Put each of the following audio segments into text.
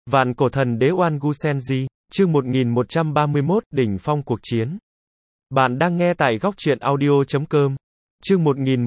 Vạn cổ thần đế Oan Gu Senji, chương 1131, đỉnh phong cuộc chiến. Bạn đang nghe tại góc truyện audio.com. Chương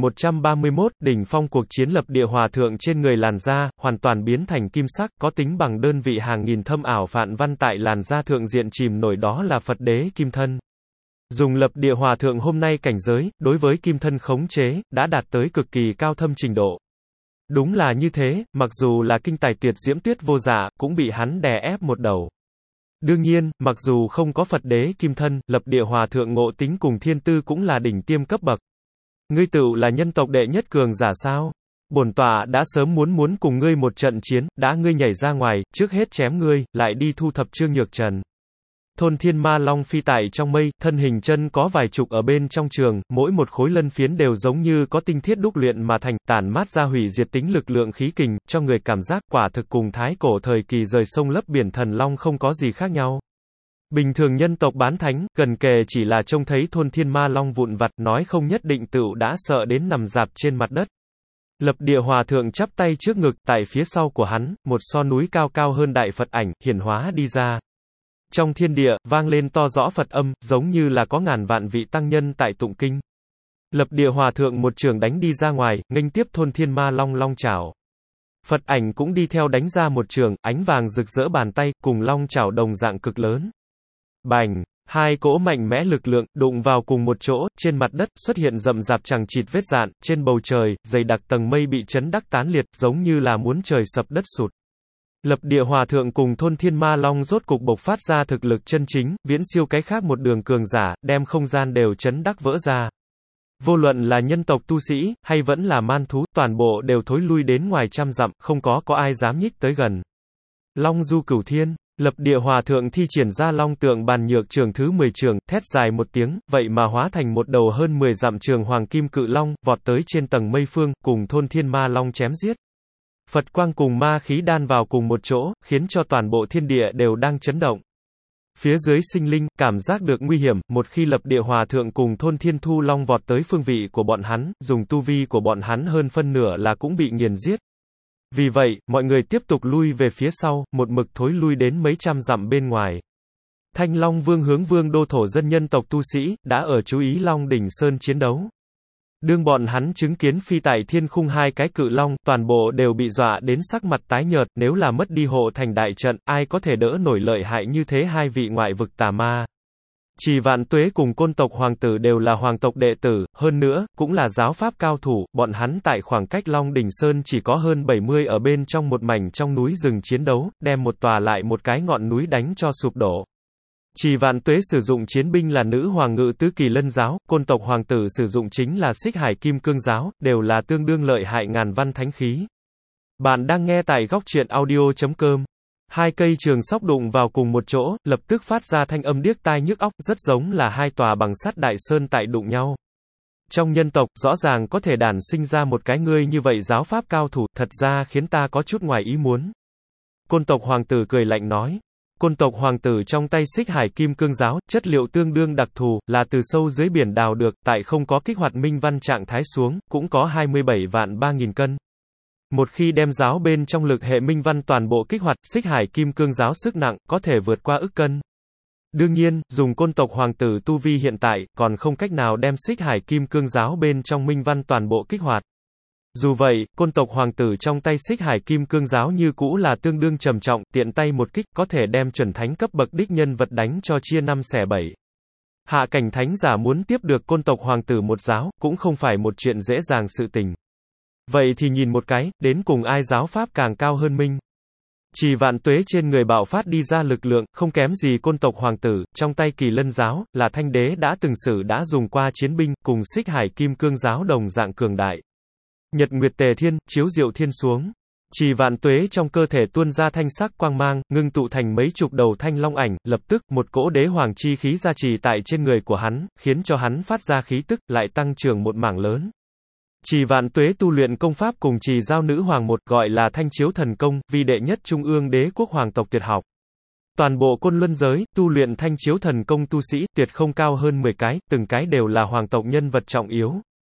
1131, đỉnh phong cuộc chiến. Lập địa hòa thượng trên người làn da, hoàn toàn biến thành kim sắc, có tính bằng đơn vị hàng nghìn thâm ảo phạn văn tại làn da thượng diện chìm nổi, đó là Phật đế kim thân. Dùng lập địa hòa thượng hôm nay cảnh giới, đối với kim thân khống chế, đã đạt tới cực kỳ cao thâm trình độ. Đúng là như thế, mặc dù là kinh tài tuyệt diễm Tuyết Vô Dạ, cũng bị hắn đè ép một đầu. Đương nhiên, mặc dù không có Phật đế kim thân, lập địa hòa thượng ngộ tính cùng thiên tư cũng là đỉnh tiêm cấp bậc. Ngươi tựu là nhân tộc đệ nhất cường giả sao? Bổn tọa đã sớm muốn cùng ngươi một trận chiến, đã ngươi nhảy ra ngoài, trước hết chém ngươi, lại đi thu thập Trương Nhược Trần. Thôn Thiên Ma Long phi tại trong mây, thân hình chân có vài chục ở bên trong trường, mỗi một khối lân phiến đều giống như có tinh thiết đúc luyện mà thành, tản mát ra hủy diệt tính lực lượng khí kình, cho người cảm giác quả thực cùng thái cổ thời kỳ rời sông lấp biển thần long không có gì khác nhau. Bình thường nhân tộc bán thánh, gần kề chỉ là trông thấy Thôn Thiên Ma Long vụn vặt, nói không nhất định tựu đã sợ đến nằm rạp trên mặt đất. Lập địa hòa thượng chắp tay trước ngực, tại phía sau của hắn, một so núi cao cao hơn đại Phật ảnh, hiển hóa đi ra. Trong thiên địa, vang lên to rõ Phật âm, giống như là có ngàn vạn vị tăng nhân tại tụng kinh. Lập địa hòa thượng một trường đánh đi ra ngoài, nghênh tiếp Thôn Thiên Ma Long long chảo. Phật ảnh cũng đi theo đánh ra một trường, ánh vàng rực rỡ bàn tay, cùng long chảo đồng dạng cực lớn. Bành! Hai cỗ mạnh mẽ lực lượng, đụng vào cùng một chỗ, trên mặt đất, xuất hiện rậm rạp chằng chịt vết dạn, trên bầu trời, dày đặc tầng mây bị chấn đắc tán liệt, giống như là muốn trời sập đất sụt. Lập địa hòa thượng cùng Thôn Thiên Ma Long rốt cục bộc phát ra thực lực chân chính, viễn siêu cái khác một đường cường giả, đem không gian đều chấn đắc vỡ ra. Vô luận là nhân tộc tu sĩ, hay vẫn là man thú, toàn bộ đều thối lui đến ngoài trăm dặm, không có ai dám nhích tới gần. Long du cửu thiên, lập địa hòa thượng thi triển ra long tượng bàn nhược trường thứ 10 trường, thét dài một tiếng, vậy mà hóa thành một đầu hơn 10 dặm trường hoàng kim cự long, vọt tới trên tầng mây phương, cùng Thôn Thiên Ma Long chém giết. Phật quang cùng ma khí đan vào cùng một chỗ, khiến cho toàn bộ thiên địa đều đang chấn động. Phía dưới sinh linh, cảm giác được nguy hiểm, một khi lập địa hòa thượng cùng Thôn Thiên Thu Long vọt tới phương vị của bọn hắn, dùng tu vi của bọn hắn hơn phân nửa là cũng bị nghiền giết. Vì vậy, mọi người tiếp tục lui về phía sau, một mực thối lui đến mấy trăm dặm bên ngoài. Thanh Long Vương hướng Vương đô thổ dân nhân tộc tu sĩ, đã ở chú ý Long Đỉnh Sơn chiến đấu. Đương bọn hắn chứng kiến phi tại thiên khung hai cái cự long, toàn bộ đều bị dọa đến sắc mặt tái nhợt, nếu là mất đi hộ thành đại trận, ai có thể đỡ nổi lợi hại như thế hai vị ngoại vực tà ma. Chỉ Vạn Tuế cùng Côn tộc hoàng tử đều là hoàng tộc đệ tử, hơn nữa, cũng là giáo pháp cao thủ, bọn hắn tại khoảng cách Long Đỉnh Sơn chỉ có hơn 70 ở bên trong một mảnh trong núi rừng chiến đấu, đem một tòa lại một cái ngọn núi đánh cho sụp đổ. Chỉ Vạn Tuế sử dụng chiến binh là Nữ Hoàng Ngự Tứ Kỳ Lân giáo, Côn tộc hoàng tử sử dụng chính là Xích Hải Kim Cương giáo, đều là tương đương lợi hại ngàn văn thánh khí. Bạn đang nghe tại góc truyện audio.com. Hai cây trường sóc đụng vào cùng một chỗ, lập tức phát ra thanh âm điếc tai nhức óc, rất giống là hai tòa bằng sắt đại sơn tại đụng nhau. Trong nhân tộc, rõ ràng có thể đản sinh ra một cái ngươi như vậy giáo pháp cao thủ, thật ra khiến ta có chút ngoài ý muốn. Côn tộc hoàng tử cười lạnh nói. Côn tộc hoàng tử trong tay Xích Hải Kim Cương giáo, chất liệu tương đương đặc thù, là từ sâu dưới biển đào được, tại không có kích hoạt minh văn trạng thái xuống, cũng có 27 vạn 3.000 cân. Một khi đem giáo bên trong lực hệ minh văn toàn bộ kích hoạt, Xích Hải Kim Cương giáo sức nặng, có thể vượt qua ức cân. Đương nhiên, dùng Côn tộc hoàng tử tu vi hiện tại, còn không cách nào đem Xích Hải Kim Cương giáo bên trong minh văn toàn bộ kích hoạt. Dù vậy, Côn tộc hoàng tử trong tay Xích Hải Kim Cương giáo như cũ là tương đương trầm trọng, tiện tay một kích, có thể đem chuẩn thánh cấp bậc đích nhân vật đánh cho chia 5 xẻ 7. Hạ cảnh thánh giả muốn tiếp được Côn tộc hoàng tử một giáo, cũng không phải một chuyện dễ dàng sự tình. Vậy thì nhìn một cái, đến cùng ai giáo pháp càng cao hơn minh. Chỉ Vạn Tuế trên người bạo phát đi ra lực lượng, không kém gì Côn tộc hoàng tử, trong tay Kỳ Lân giáo, là Thanh đế đã từng sử đã dùng qua chiến binh, cùng Xích Hải Kim Cương giáo đồng dạng cường đại. Nhật Nguyệt Tề Thiên, chiếu diệu thiên xuống. Chỉ Vạn Tuế trong cơ thể tuôn ra thanh sắc quang mang, ngưng tụ thành mấy chục đầu thanh long ảnh, lập tức, một cỗ đế hoàng chi khí gia trì tại trên người của hắn, khiến cho hắn phát ra khí tức, lại tăng trưởng một mảng lớn. Chỉ Vạn Tuế tu luyện công pháp cùng Trì Giao Nữ Hoàng một, gọi là Thanh Chiếu Thần Công, vi đệ nhất trung ương đế quốc hoàng tộc tuyệt học. Toàn bộ Côn Luân giới, tu luyện Thanh Chiếu Thần Công tu sĩ, tuyệt không cao hơn 10 cái, từng cái đều là hoàng tộc nhân vật trọng yếu.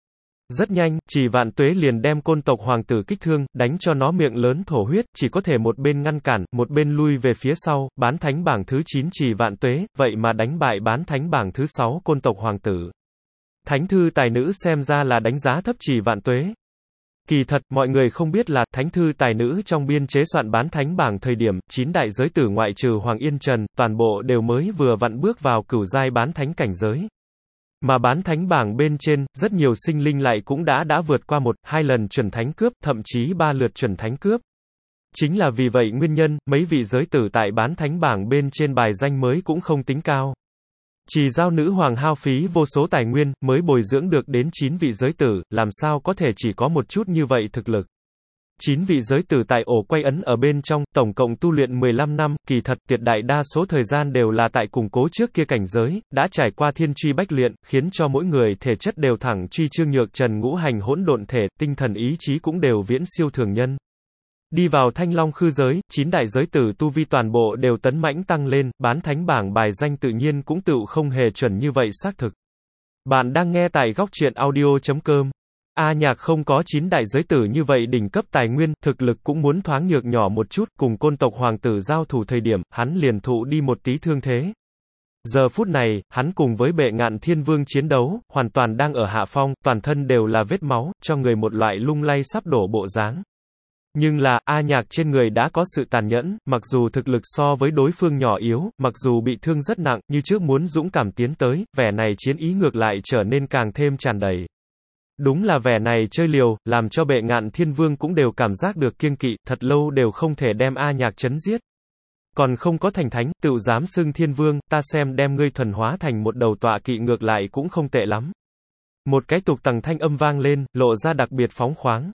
Rất nhanh, Trì Vạn Tuế liền đem Côn tộc hoàng tử kích thương, đánh cho nó miệng lớn thổ huyết, chỉ có thể một bên ngăn cản, một bên lui về phía sau, bán thánh bảng thứ 9 Trì Vạn Tuế, vậy mà đánh bại bán thánh bảng thứ 6 Côn tộc hoàng tử. Thánh thư tài nữ xem ra là đánh giá thấp Trì Vạn Tuế. Kỳ thật, mọi người không biết là, thánh thư tài nữ trong biên chế soạn bán thánh bảng thời điểm, 9 đại giới tử ngoại trừ Hoàng Yên Trần, toàn bộ đều mới vừa vặn bước vào cửu giai bán thánh cảnh giới. Mà bán thánh bảng bên trên, rất nhiều sinh linh lại cũng đã vượt qua 1-2 lần chuẩn thánh cướp, thậm chí 3 lượt chuẩn thánh cướp. Chính là vì vậy nguyên nhân, mấy vị giới tử tại bán thánh bảng bên trên bài danh mới cũng không tính cao. Trì Giao nữ hoàng hao phí vô số tài nguyên, mới bồi dưỡng được đến 9 vị giới tử, làm sao có thể chỉ có một chút như vậy thực lực. 9 vị giới tử tại ổ quay ấn ở bên trong, tổng cộng tu luyện 15 năm, kỳ thật, tuyệt đại đa số thời gian đều là tại củng cố trước kia cảnh giới, đã trải qua thiên truy bách luyện, khiến cho mỗi người thể chất đều thẳng truy chương nhược trần ngũ hành hỗn độn thể, tinh thần ý chí cũng đều viễn siêu thường nhân. Đi vào Thanh Long khư giới, 9 đại giới tử tu vi toàn bộ đều tấn mãnh tăng lên, bán thánh bảng bài danh tự nhiên cũng tựu không hề chuẩn như vậy xác thực. Bạn đang nghe tại góc truyện audio.com. A Nhạc không có 9 đại giới tử như vậy đỉnh cấp tài nguyên, thực lực cũng muốn thoáng nhược nhỏ một chút, cùng Côn tộc hoàng tử giao thủ thời điểm, hắn liền thụ đi một tí thương thế. Giờ phút này, hắn cùng với Bệ Ngạn Thiên Vương chiến đấu, hoàn toàn đang ở hạ phong, toàn thân đều là vết máu, cho người một loại lung lay sắp đổ bộ dáng. Nhưng là, A Nhạc trên người đã có sự tàn nhẫn, mặc dù thực lực so với đối phương nhỏ yếu, mặc dù bị thương rất nặng, như trước muốn dũng cảm tiến tới, vẻ này chiến ý ngược lại trở nên càng thêm tràn đầy. Đúng là vẻ này chơi liều, làm cho Bệ Ngạn Thiên Vương cũng đều cảm giác được kiêng kỵ, thật lâu đều không thể đem A Nhạc chấn giết. Còn không có thành thánh, tựu dám xưng Thiên Vương, ta xem đem ngươi thuần hóa thành một đầu tọa kỵ ngược lại cũng không tệ lắm. Một cái tục tằng thanh âm vang lên, lộ ra đặc biệt phóng khoáng.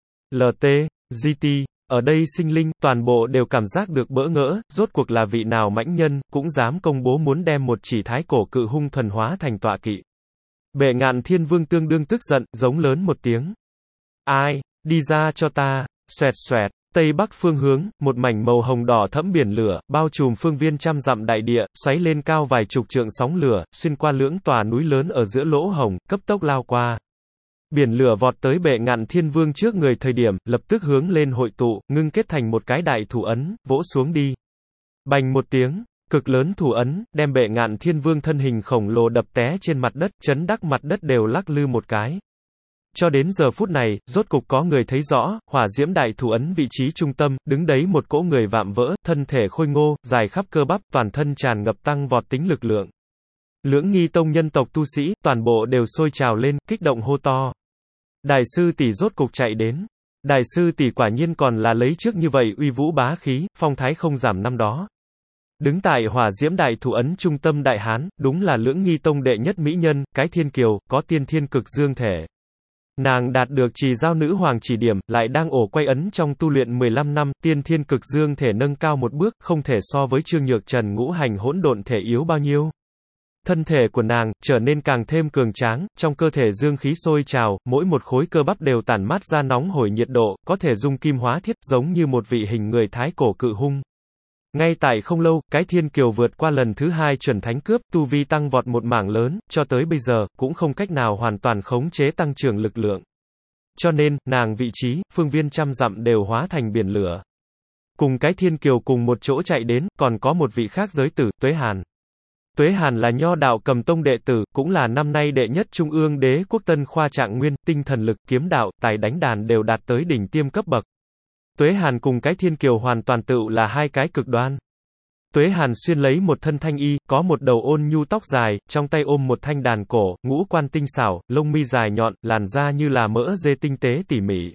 LT, GT, ở đây sinh linh, toàn bộ đều cảm giác được bỡ ngỡ, rốt cuộc là vị nào mãnh nhân, cũng dám công bố muốn đem một chỉ thái cổ cự hung thuần hóa thành tọa kỵ. Bệ Ngạn Thiên Vương tương đương tức giận, giống lớn một tiếng. Ai, đi ra cho ta, xoẹt xoẹt, tây bắc phương hướng, một mảnh màu hồng đỏ thẫm biển lửa, bao trùm phương viên trăm dặm đại địa, xoáy lên cao vài chục trượng sóng lửa, xuyên qua lưỡng tòa núi lớn ở giữa lỗ hồng, cấp tốc lao qua. Biển lửa vọt tới Bệ Ngạn Thiên Vương trước người thời điểm, lập tức hướng lên hội tụ, ngưng kết thành một cái đại thủ ấn, vỗ xuống đi. Bành một tiếng, cực lớn thủ ấn, đem Bệ Ngạn Thiên Vương thân hình khổng lồ đập té trên mặt đất, chấn đắc mặt đất đều lắc lư một cái. Cho đến giờ phút này, rốt cục có người thấy rõ, hỏa diễm đại thủ ấn vị trí trung tâm, đứng đấy một cỗ người vạm vỡ, thân thể khôi ngô, dài khắp cơ bắp, toàn thân tràn ngập tăng vọt tính lực lượng. Lưỡng Nghi Tông nhân tộc tu sĩ, toàn bộ đều sôi trào lên, kích động hô to. Đại sư tỷ rốt cục chạy đến. Đại sư tỷ quả nhiên còn là lấy trước như vậy uy vũ bá khí, phong thái không giảm năm đó. Đứng tại hỏa diễm đại thủ ấn trung tâm đại hán, đúng là Lưỡng Nghi Tông đệ nhất mỹ nhân, cái thiên kiều, có tiên thiên cực dương thể. Nàng đạt được Trì Giao nữ hoàng chỉ điểm, lại đang ổ quay ấn trong tu luyện 15 năm, tiên thiên cực dương thể nâng cao một bước, không thể so với Trương Nhược Trần ngũ hành hỗn độn thể yếu bao nhiêu. Thân thể của nàng trở nên càng thêm cường tráng, trong cơ thể dương khí sôi trào, mỗi một khối cơ bắp đều tản mát ra nóng hổi nhiệt độ, có thể dung kim hóa thiết, giống như một vị hình người thái cổ cự hung. Ngay tại không lâu, cái thiên kiều vượt qua lần thứ 2 chuẩn thánh cướp, tu vi tăng vọt một mảng lớn, cho tới bây giờ, cũng không cách nào hoàn toàn khống chế tăng trưởng lực lượng. Cho nên, nàng vị trí, phương viên trăm dặm đều hóa thành biển lửa. Cùng cái thiên kiều cùng một chỗ chạy đến, còn có một vị khác giới tử, Tuế Hàn. Tuế Hàn là Nho đạo Cầm Tông đệ tử, cũng là năm nay đệ nhất Trung ương Đế quốc Tân khoa trạng nguyên, tinh thần lực, kiếm đạo, tài đánh đàn đều đạt tới đỉnh tiêm cấp bậc. Tuế Hàn cùng cái thiên kiều hoàn toàn tựu là hai cái cực đoan. Tuế Hàn xuyên lấy một thân thanh y, có một đầu ôn nhu tóc dài, trong tay ôm một thanh đàn cổ, ngũ quan tinh xảo, lông mi dài nhọn, làn da như là mỡ dê tinh tế tỉ mỉ.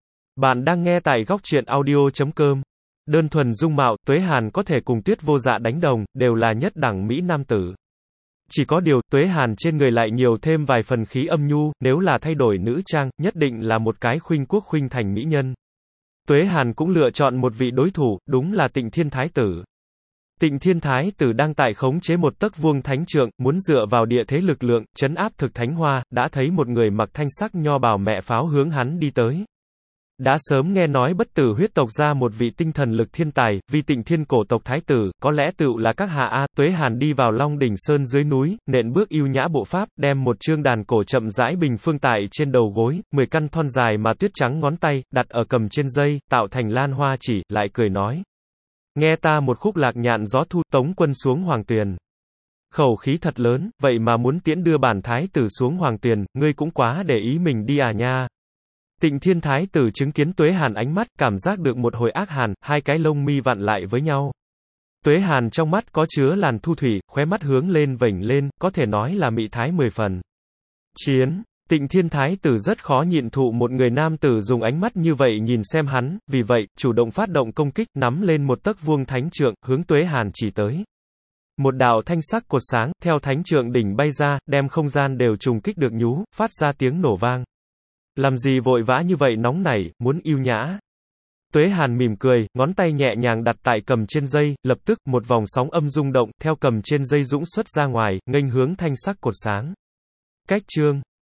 Bạn đang nghe tại góc truyện audio.com. Đơn thuần dung mạo, Tuế Hàn có thể cùng Tuyết Vô Dạ đánh đồng, đều là nhất đẳng mỹ nam tử. Chỉ có điều, Tuế Hàn trên người lại nhiều thêm vài phần khí âm nhu, nếu là thay đổi nữ trang, nhất định là một cái khuynh quốc khuynh thành mỹ nhân. Tuế Hàn cũng lựa chọn một vị đối thủ, đúng là Tịnh Thiên Thái Tử. Tịnh Thiên Thái Tử đang tại khống chế một tấc vuông thánh trượng, muốn dựa vào địa thế lực lượng, trấn áp thực thánh hoa, đã thấy một người mặc thanh sắc nho bào mẹ pháo hướng hắn đi tới. Đã sớm nghe nói bất tử huyết tộc ra một vị tinh thần lực thiên tài, vì Tịnh Thiên cổ tộc thái tử, có lẽ tựu là các hạ a. Tuế Hàn đi vào Long đỉnh sơn dưới núi, nện bước yêu nhã bộ pháp, đem một chương đàn cổ chậm rãi bình phương tại trên đầu gối, 10 căn thon dài mà tuyết trắng ngón tay, đặt ở cầm trên dây, tạo thành lan hoa chỉ, lại cười nói. Nghe ta một khúc lạc nhạn gió thu, tống quân xuống hoàng tuyền. Khẩu khí thật lớn, vậy mà muốn tiễn đưa bản thái tử xuống hoàng tuyền, ngươi cũng quá để ý mình đi à nha. Tịnh Thiên thái tử chứng kiến Tuế Hàn ánh mắt, cảm giác được một hồi ác hàn, hai cái lông mi vặn lại với nhau. Tuế Hàn trong mắt có chứa làn thu thủy, khóe mắt hướng lên vểnh lên, có thể nói là mị thái 10 phần. Chiến, Tịnh Thiên thái tử rất khó nhịn thụ một người nam tử dùng ánh mắt như vậy nhìn xem hắn, vì vậy, chủ động phát động công kích, nắm lên một tấc vuông thánh trượng, hướng Tuế Hàn chỉ tới. Một đạo thanh sắc cột sáng, theo thánh trượng đỉnh bay ra, đem không gian đều trùng kích được nhú, phát ra tiếng nổ vang. Làm gì vội vã như vậy nóng nảy, muốn yêu nhã. Tuế Hàn mỉm cười, ngón tay nhẹ nhàng đặt tại cầm trên dây, lập tức, một vòng sóng âm rung động, theo cầm trên dây dũng xuất ra ngoài, nghênh hướng thanh sắc cột sáng. Cách chương